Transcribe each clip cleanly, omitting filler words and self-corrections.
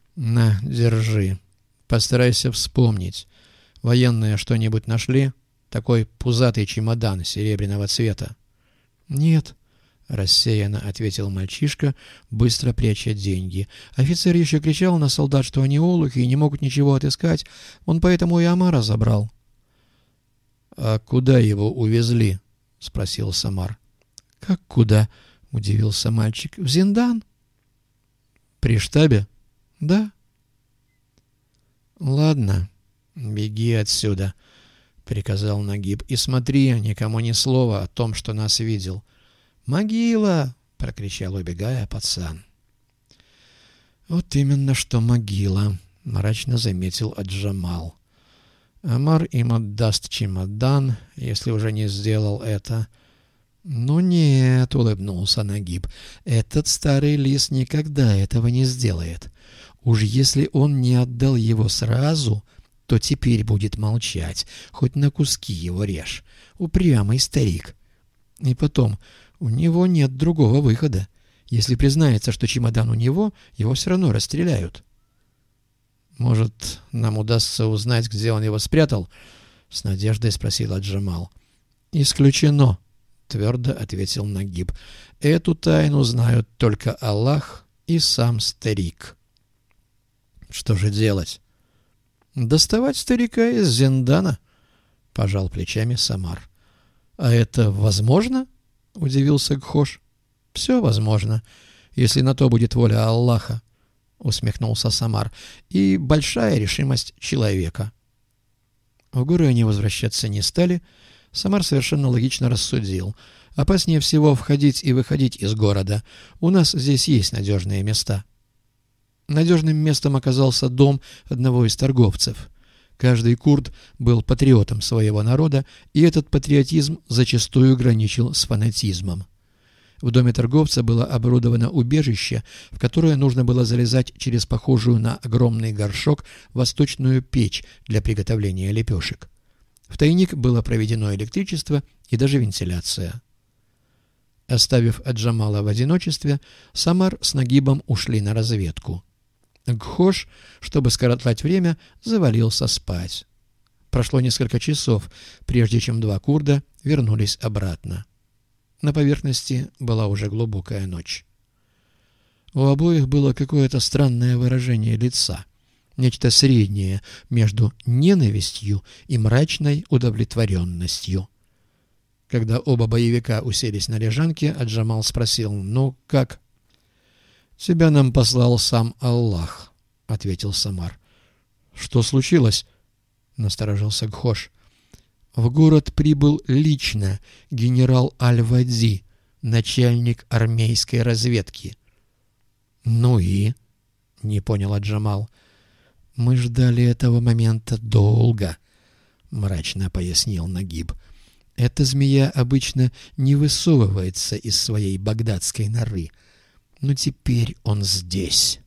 На, держи. Постарайся вспомнить. Военные что-нибудь нашли? Такой пузатый чемодан серебряного цвета. Нет, рассеянно ответил мальчишка, быстро пряча деньги. Офицер еще кричал на солдат, что они олухи и не могут ничего отыскать. Он поэтому и омара забрал. — А куда его увезли? — спросил Самар. — Как куда? — удивился мальчик. — В Зиндан. — При штабе? — Да. — Ладно, беги отсюда, — приказал Нагиб. — И смотри, никому ни слова о том, что нас видел. — Могила! — прокричал, убегая, пацан. — Вот именно что могила, — мрачно заметил Аджамал. Омар им отдаст чемодан, если уже не сделал это. — Ну нет, — улыбнулся Нагиб, — этот старый лис никогда этого не сделает. Уж если он не отдал его сразу, то теперь будет молчать, хоть на куски его режь. Упрямый старик. И потом, у него нет другого выхода. Если признается, что чемодан у него, его все равно расстреляют. «Может, нам удастся узнать, где он его спрятал?» — с надеждой спросил Аджамал. «Исключено», — твердо ответил Нагиб. «Эту тайну знают только Аллах и сам старик». «Что же делать?» «Доставать старика из Зиндана», — пожал плечами Самар. «А это возможно?» — удивился Гхош. «Все возможно, если на то будет воля Аллаха», — усмехнулся Самар, — «и большая решимость человека». В горы они возвращаться не стали. Самар совершенно логично рассудил. Опаснее всего входить и выходить из города. У нас здесь есть надежные места. Надежным местом оказался дом одного из торговцев. Каждый курд был патриотом своего народа, и этот патриотизм зачастую граничил с фанатизмом. В доме торговца было оборудовано убежище, в которое нужно было залезать через похожую на огромный горшок восточную печь для приготовления лепешек. В тайник было проведено электричество и даже вентиляция. Оставив Аджамала в одиночестве, Самар с Нагибом ушли на разведку. Гхош, чтобы скоротать время, завалился спать. Прошло несколько часов, прежде чем два курда вернулись обратно. На поверхности была уже глубокая ночь. У обоих было какое-то странное выражение лица, нечто среднее между ненавистью и мрачной удовлетворенностью. Когда оба боевика уселись на лежанке, Аджамал спросил: «Ну, как?» «Тебя нам послал сам Аллах», — ответил Самар. «Что случилось?» — насторожился Гхош. В город прибыл лично генерал Аль-Вади, начальник армейской разведки. «Ну и?» — не понял Аджамал. «Мы ждали этого момента долго», — мрачно пояснил Нагиб. «Эта змея обычно не высовывается из своей багдадской норы. Но теперь он здесь».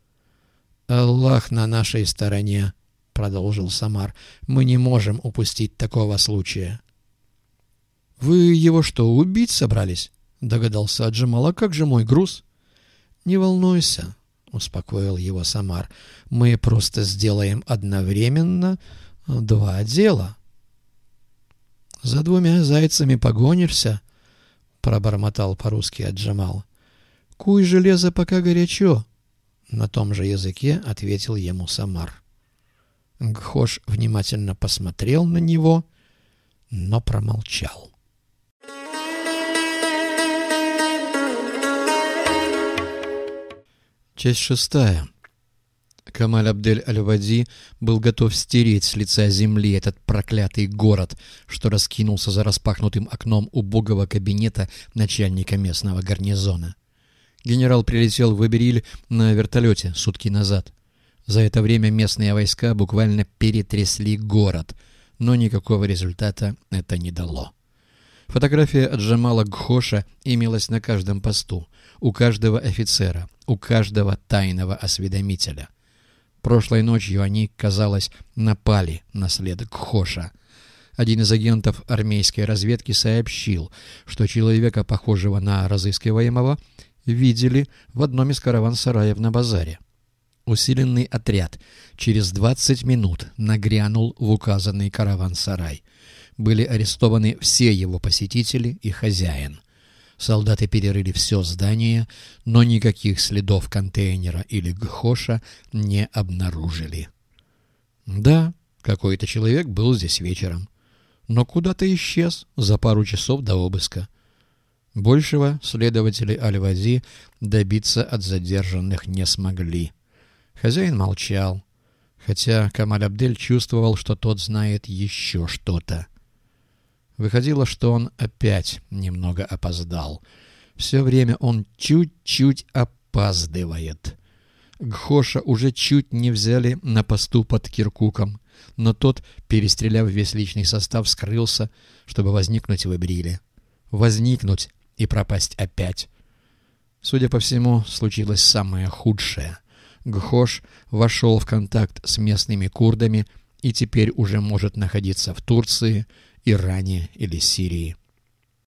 «Аллах на нашей стороне», — продолжил Самар. «Мы не можем упустить такого случая». «Вы его что, убить собрались?» — догадался Аджамал. «А как же мой груз?» «Не волнуйся», — успокоил его Самар. «Мы просто сделаем одновременно два дела». «За двумя зайцами погонишься?» — пробормотал по-русски Аджамал. «Куй железо, пока горячо», — на том же языке ответил ему Самар. Гхош внимательно посмотрел на него, но промолчал. Часть 6. Камаль Абдель-Аль-Вади был готов стереть с лица земли этот проклятый город, что раскинулся за распахнутым окном убогого кабинета начальника местного гарнизона. Генерал прилетел в Эбериль на вертолете сутки назад. За это время местные войска буквально перетрясли город, но никакого результата это не дало. Фотография Аджамала Гхоша имелась на каждом посту, у каждого офицера, у каждого тайного осведомителя. Прошлой ночью они, казалось, напали на след Гхоша. Один из агентов армейской разведки сообщил, что человека, похожего на разыскиваемого, видели в одном из караван-сараев на базаре. Усиленный отряд через 20 минут нагрянул в указанный караван-сарай. Были арестованы все его посетители и хозяин. Солдаты перерыли все здание, но никаких следов контейнера или Гхоша не обнаружили. Да, какой-то человек был здесь вечером, но куда-то исчез за пару часов до обыска. Большего следователи Аль-Вази добиться от задержанных не смогли. Хозяин молчал, хотя Камаль-Абдель чувствовал, что тот знает еще что-то. Выходило, что он опять немного опоздал. Все время он чуть-чуть опаздывает. Гхоша уже чуть не взяли на посту под Киркуком, но тот, перестреляв весь личный состав, скрылся, чтобы возникнуть в Ибриле. Возникнуть и пропасть опять. Судя по всему, случилось самое худшее. Гхош вошел в контакт с местными курдами и теперь уже может находиться в Турции, Иране или Сирии.